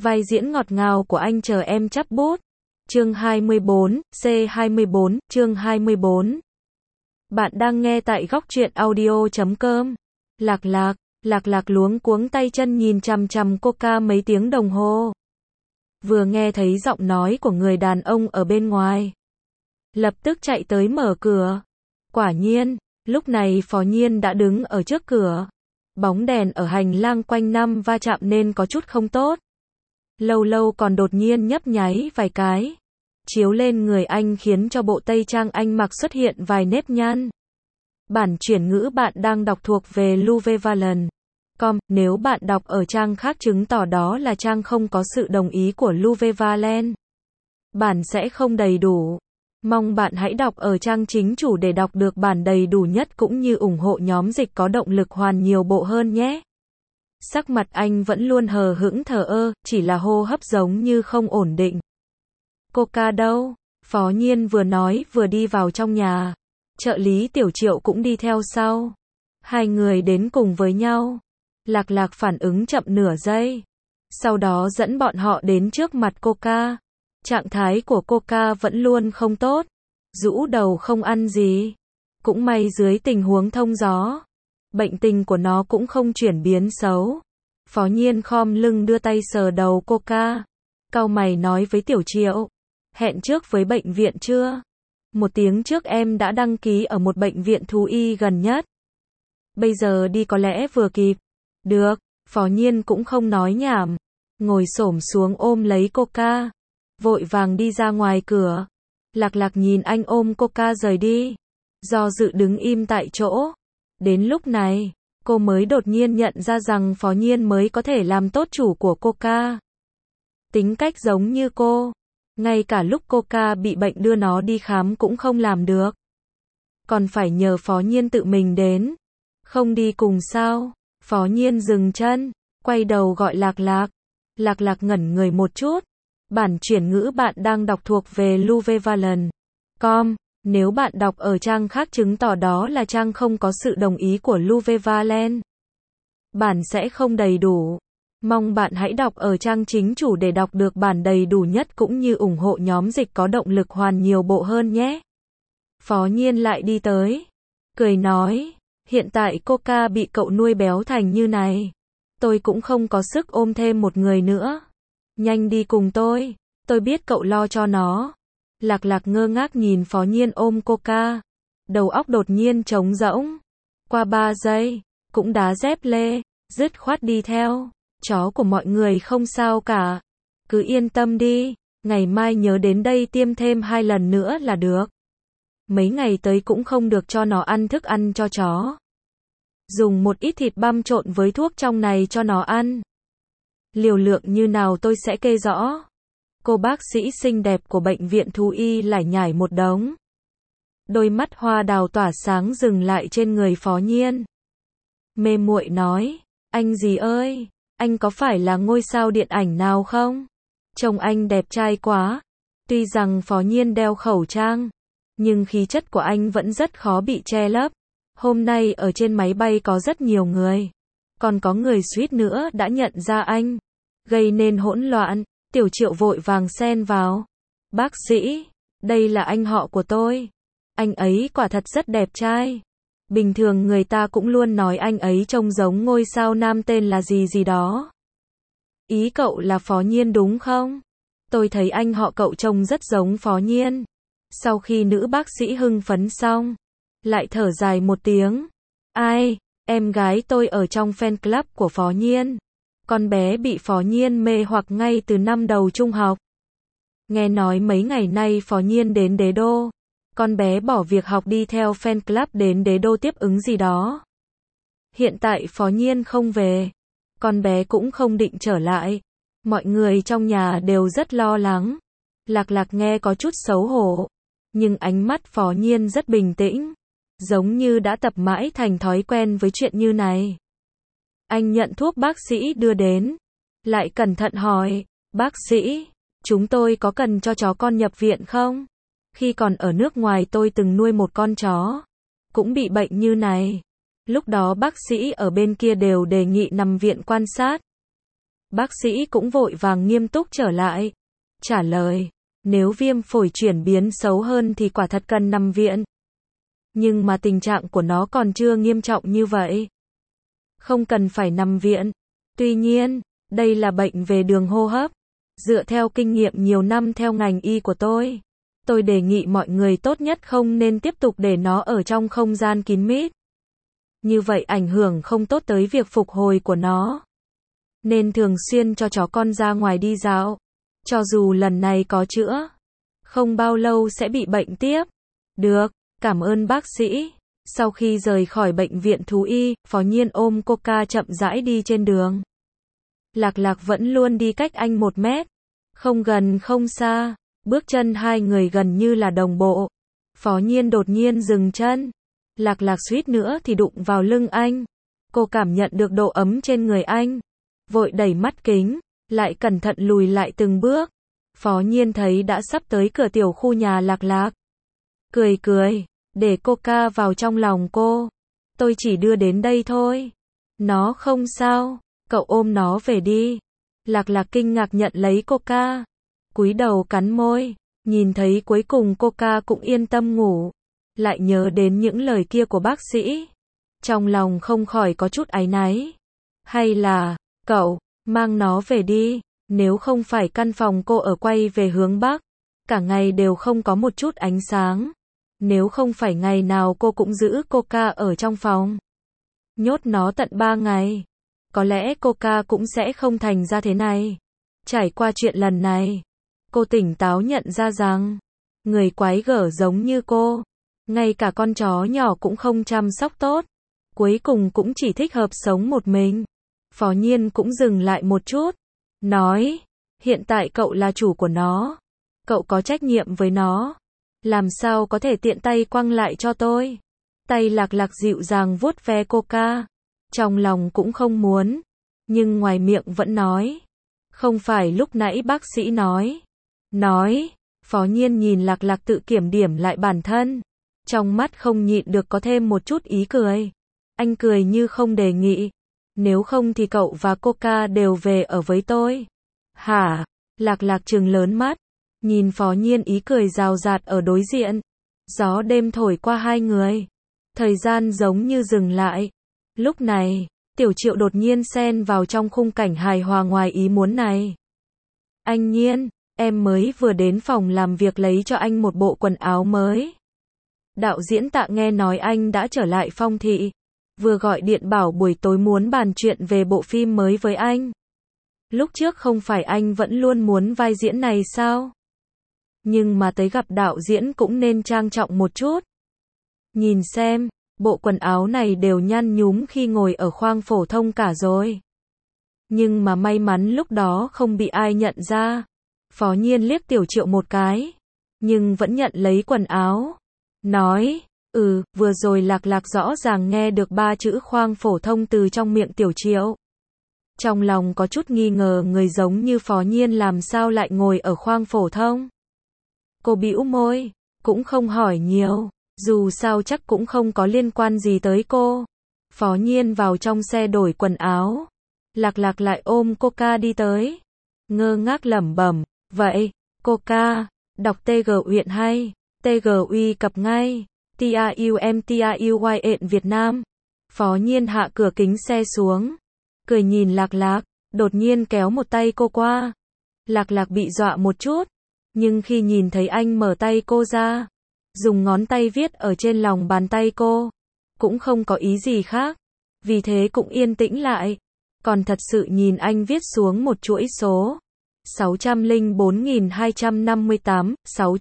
Vai diễn ngọt ngào của anh chờ em chắp bút. Chương 24, C24, chương 24. Bạn đang nghe tại góc truyện audio.com. Lạc lạc luống cuống tay chân nhìn chằm chằm Coca mấy tiếng đồng hồ. Vừa nghe thấy giọng nói của người đàn ông ở bên ngoài, lập tức chạy tới mở cửa. Quả nhiên, lúc này Phó Nhiên đã đứng ở trước cửa. Bóng đèn ở hành lang quanh năm va chạm nên có chút không tốt. Lâu lâu còn đột nhiên nhấp nháy vài cái, chiếu lên người anh khiến cho bộ tây trang anh mặc xuất hiện vài nếp nhăn. Bản chuyển ngữ bạn đang đọc thuộc về Luvevallen.com, nếu bạn đọc ở trang khác chứng tỏ đó là trang không có sự đồng ý của Luvevallen. Bản sẽ không đầy đủ. Mong bạn hãy đọc ở trang chính chủ để đọc được bản đầy đủ nhất cũng như ủng hộ nhóm dịch có động lực hoàn nhiều bộ hơn nhé. Sắc mặt anh vẫn luôn hờ hững thờ ơ, chỉ là hô hấp giống như không ổn định. Coca đâu? Phó Nhiên vừa nói vừa đi vào trong nhà. Trợ lý Tiểu Triệu cũng đi theo sau. Hai người đến cùng với nhau. Lạc phản ứng chậm nửa giây. Sau đó dẫn bọn họ đến trước mặt Coca. Trạng thái của Coca vẫn luôn không tốt. Rũ đầu không ăn gì. Cũng may dưới tình huống thông gió, bệnh tình của nó cũng không chuyển biến xấu. Phó Nhiên khom lưng đưa tay sờ đầu Coca. Cau mày nói với Tiểu Triệu. Hẹn trước với bệnh viện chưa? 1 tiếng trước em đã đăng ký ở một bệnh viện thú y gần nhất. Bây giờ đi có lẽ vừa kịp. Được, Phó Nhiên cũng không nói nhảm. Ngồi xổm xuống ôm lấy Coca. Vội vàng đi ra ngoài cửa. Lạc nhìn anh ôm Coca rời đi. Do dự đứng im tại chỗ. Đến lúc này, cô mới đột nhiên nhận ra rằng Phó Nhiên mới có thể làm tốt chủ của Coca. Tính cách giống như cô. Ngay cả lúc Coca bị bệnh đưa nó đi khám cũng không làm được. Còn phải nhờ Phó Nhiên tự mình đến. Không đi cùng sao? Phó Nhiên dừng chân, quay đầu gọi Lạc. Lạc ngẩn người một chút. Bản chuyển ngữ bạn đang đọc thuộc về Luvevallen.com. Nếu bạn đọc ở trang khác chứng tỏ đó là trang không có sự đồng ý của Luvevallen. Bản sẽ không đầy đủ. Mong bạn hãy đọc ở trang chính chủ để đọc được bản đầy đủ nhất cũng như ủng hộ nhóm dịch có động lực hoàn nhiều bộ hơn nhé. Phó Nhiên lại đi tới. Cười nói, hiện tại Coca bị cậu nuôi béo thành như này. Tôi cũng không có sức ôm thêm một người nữa. Nhanh đi cùng tôi biết cậu lo cho nó. Lạc ngơ ngác nhìn Phó Nhiên ôm Coca. Đầu óc đột nhiên trống rỗng. Qua 3 giây, cũng đá dép lê, dứt khoát đi theo. Chó của mọi người không sao cả. Cứ yên tâm đi, ngày mai nhớ đến đây tiêm thêm 2 lần nữa là được. Mấy ngày tới cũng không được cho nó ăn thức ăn cho chó. Dùng một ít thịt băm trộn với thuốc trong này cho nó ăn. Liều lượng như nào tôi sẽ kê rõ. Cô bác sĩ xinh đẹp của bệnh viện thú y lải nhải một đống. Đôi mắt hoa đào tỏa sáng dừng lại trên người Phó Nhiên. Mê muội nói, anh gì ơi, anh có phải là ngôi sao điện ảnh nào không? Trông anh đẹp trai quá. Tuy rằng Phó Nhiên đeo khẩu trang, nhưng khí chất của anh vẫn rất khó bị che lấp. Hôm nay ở trên máy bay có rất nhiều người. Còn có người suýt nữa đã nhận ra anh. Gây nên hỗn loạn. Tiểu Triệu vội vàng xen vào. Bác sĩ, đây là anh họ của tôi. Anh ấy quả thật rất đẹp trai. Bình thường người ta cũng luôn nói anh ấy trông giống ngôi sao nam tên là gì đó. Ý cậu là Phó Nhiên đúng không? Tôi thấy anh họ cậu trông rất giống Phó Nhiên. Sau khi nữ bác sĩ hưng phấn xong, lại thở dài một tiếng. Ai, em gái tôi ở trong fan club của Phó Nhiên. Con bé bị Phó Nhiên mê hoặc ngay từ năm đầu trung học. Nghe nói mấy ngày nay Phó Nhiên đến Đế Đô. Con bé bỏ việc học đi theo fan club đến Đế Đô tiếp ứng gì đó. Hiện tại Phó Nhiên không về. Con bé cũng không định trở lại. Mọi người trong nhà đều rất lo lắng. Lạc nghe có chút xấu hổ. Nhưng ánh mắt Phó Nhiên rất bình tĩnh. Giống như đã tập mãi thành thói quen với chuyện như này. Anh nhận thuốc bác sĩ đưa đến. Lại cẩn thận hỏi, bác sĩ, chúng tôi có cần cho chó con nhập viện không? Khi còn ở nước ngoài tôi từng nuôi một con chó. Cũng bị bệnh như này. Lúc đó bác sĩ ở bên kia đều đề nghị nằm viện quan sát. Bác sĩ cũng vội vàng nghiêm túc trở lại. Trả lời, nếu viêm phổi chuyển biến xấu hơn thì quả thật cần nằm viện. Nhưng mà tình trạng của nó còn chưa nghiêm trọng như vậy. Không cần phải nằm viện. Tuy nhiên, đây là bệnh về đường hô hấp. Dựa theo kinh nghiệm nhiều năm theo ngành y của tôi đề nghị mọi người tốt nhất không nên tiếp tục để nó ở trong không gian kín mít. Như vậy ảnh hưởng không tốt tới việc phục hồi của nó. Nên thường xuyên cho chó con ra ngoài đi dạo. Cho dù lần này có chữa, không bao lâu sẽ bị bệnh tiếp. Được, cảm ơn bác sĩ. Sau khi rời khỏi bệnh viện thú y, Phó Nhiên ôm Coca chậm rãi đi trên đường. Lạc Lạc vẫn luôn đi cách anh 1 mét. Không gần không xa. Bước chân hai người gần như là đồng bộ. Phó Nhiên đột nhiên dừng chân. Lạc Lạc suýt nữa thì đụng vào lưng anh. Cô cảm nhận được độ ấm trên người anh. Vội đẩy mắt kính, lại cẩn thận lùi lại từng bước. Phó Nhiên thấy đã sắp tới cửa tiểu khu nhà Lạc Lạc. Cười cười, để Coca vào trong lòng cô. Tôi chỉ đưa đến đây thôi. Nó không sao, cậu ôm nó về đi. Lạc Lạc kinh ngạc nhận lấy Coca. Cúi đầu cắn môi, nhìn thấy cuối cùng Coca cũng yên tâm ngủ. Lại nhớ đến những lời kia của bác sĩ. Trong lòng không khỏi có chút áy náy. Hay là, cậu, mang nó về đi. Nếu không phải căn phòng cô ở quay về hướng Bắc. Cả ngày đều không có một chút ánh sáng. Nếu không phải ngày nào cô cũng giữ Coca ở trong phòng. Nhốt nó tận 3 ngày. Có lẽ Coca cũng sẽ không thành ra thế này. Trải qua chuyện lần này, cô tỉnh táo nhận ra rằng, người quái gở giống như cô, ngay cả con chó nhỏ cũng không chăm sóc tốt. Cuối cùng cũng chỉ thích hợp sống một mình. Phó Nhiên cũng dừng lại một chút. Nói, hiện tại cậu là chủ của nó. Cậu có trách nhiệm với nó. Làm sao có thể tiện tay quăng lại cho tôi. Tay Lạc Lạc dịu dàng vuốt ve Coca. Trong lòng cũng không muốn. Nhưng ngoài miệng vẫn nói. Không phải lúc nãy bác sĩ nói. Phó Nhiên nhìn Lạc Lạc tự kiểm điểm lại bản thân. Trong mắt không nhịn được có thêm một chút ý cười. Anh cười như không đề nghị. Nếu không thì cậu và Coca đều về ở với tôi. Hả? Lạc Lạc trừng lớn mắt. Nhìn Phó Nhiên ý cười rào rạt ở đối diện. Gió đêm thổi qua hai người. Thời gian giống như dừng lại. Lúc này, Tiểu Triệu đột nhiên xen vào trong khung cảnh hài hòa ngoài ý muốn này. Anh Nhiên, em mới vừa đến phòng làm việc lấy cho anh một bộ quần áo mới. Đạo diễn Tạ nghe nói anh đã trở lại Phong thị. Vừa gọi điện bảo buổi tối muốn bàn chuyện về bộ phim mới với anh. Lúc trước không phải anh vẫn luôn muốn vai diễn này sao? Nhưng mà tới gặp đạo diễn cũng nên trang trọng một chút. Nhìn xem, bộ quần áo này đều nhăn nhúm khi ngồi ở khoang phổ thông cả rồi. Nhưng mà may mắn lúc đó không bị ai nhận ra. Phó Nhiên liếc Tiểu Triệu một cái. Nhưng vẫn nhận lấy quần áo. Nói, vừa rồi Lạc Lạc rõ ràng nghe được 3 chữ khoang phổ thông từ trong miệng Tiểu Triệu. Trong lòng có chút nghi ngờ người giống như Phó Nhiên làm sao lại ngồi ở khoang phổ thông. Cô bĩu môi, cũng không hỏi nhiều, dù sao chắc cũng không có liên quan gì tới cô. Phó Nhiên vào trong xe đổi quần áo. Lạc Lạc lại ôm Coca đi tới. Ngơ ngác lẩm bẩm, vậy, Coca, đọc TG huyện hay, TG uy cập ngay, TAUM Việt Nam. Phó Nhiên hạ cửa kính xe xuống. Cười nhìn Lạc Lạc, đột nhiên kéo một tay cô qua. Lạc Lạc bị dọa một chút. Nhưng khi nhìn thấy anh mở tay cô ra, dùng ngón tay viết ở trên lòng bàn tay cô, cũng không có ý gì khác. Vì thế cũng yên tĩnh lại. Còn thật sự nhìn anh viết xuống một chuỗi số. 604.258,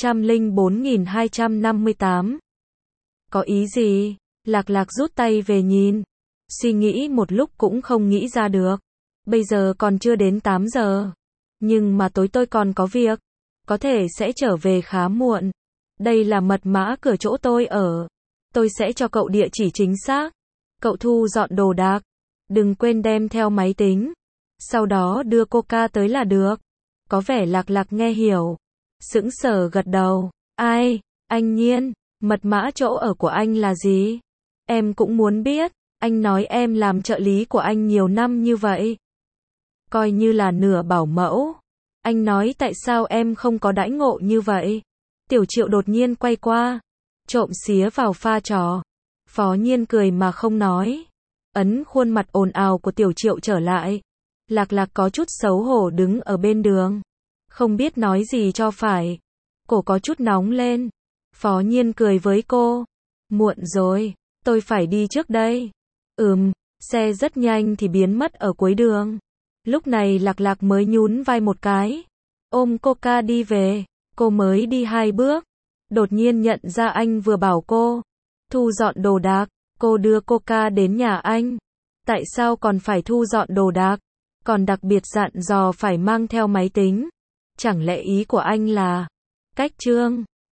604.258. Có ý gì? Lạc Lạc rút tay về nhìn. Suy nghĩ một lúc cũng không nghĩ ra được. Bây giờ còn chưa đến 8 giờ. Nhưng mà tối tôi còn có việc. Có thể sẽ trở về khá muộn. Đây là mật mã cửa chỗ tôi ở. Tôi sẽ cho cậu địa chỉ chính xác. Cậu thu dọn đồ đạc. Đừng quên đem theo máy tính. Sau đó đưa Coca tới là được. Có vẻ Lạc Lạc nghe hiểu. Sững sờ gật đầu. Ai? Anh Nhiên, mật mã chỗ ở của anh là gì? Em cũng muốn biết. Anh nói em làm trợ lý của anh nhiều năm như vậy. coi như là nửa bảo mẫu. Anh nói tại sao em không có đãi ngộ như vậy? Tiểu Triệu đột nhiên quay qua, trộm xía vào pha trò. Phó Nhiên cười mà không nói. Ấn khuôn mặt ồn ào của Tiểu Triệu trở lại. Lạc Lạc có chút xấu hổ đứng ở bên đường, không biết nói gì cho phải. Cổ có chút nóng lên. Phó Nhiên cười với cô. Muộn rồi, tôi phải đi trước đây. Xe rất nhanh thì biến mất ở cuối đường. Lúc này Lạc Lạc mới nhún vai một cái, ôm Coca đi về. Cô mới đi 2 bước, đột nhiên nhận ra anh vừa bảo cô thu dọn đồ đạc. Cô đưa Coca đến nhà anh. Tại sao còn phải thu dọn đồ đạc? Còn đặc biệt dặn dò phải mang theo máy tính. Chẳng lẽ ý của anh là cách trương?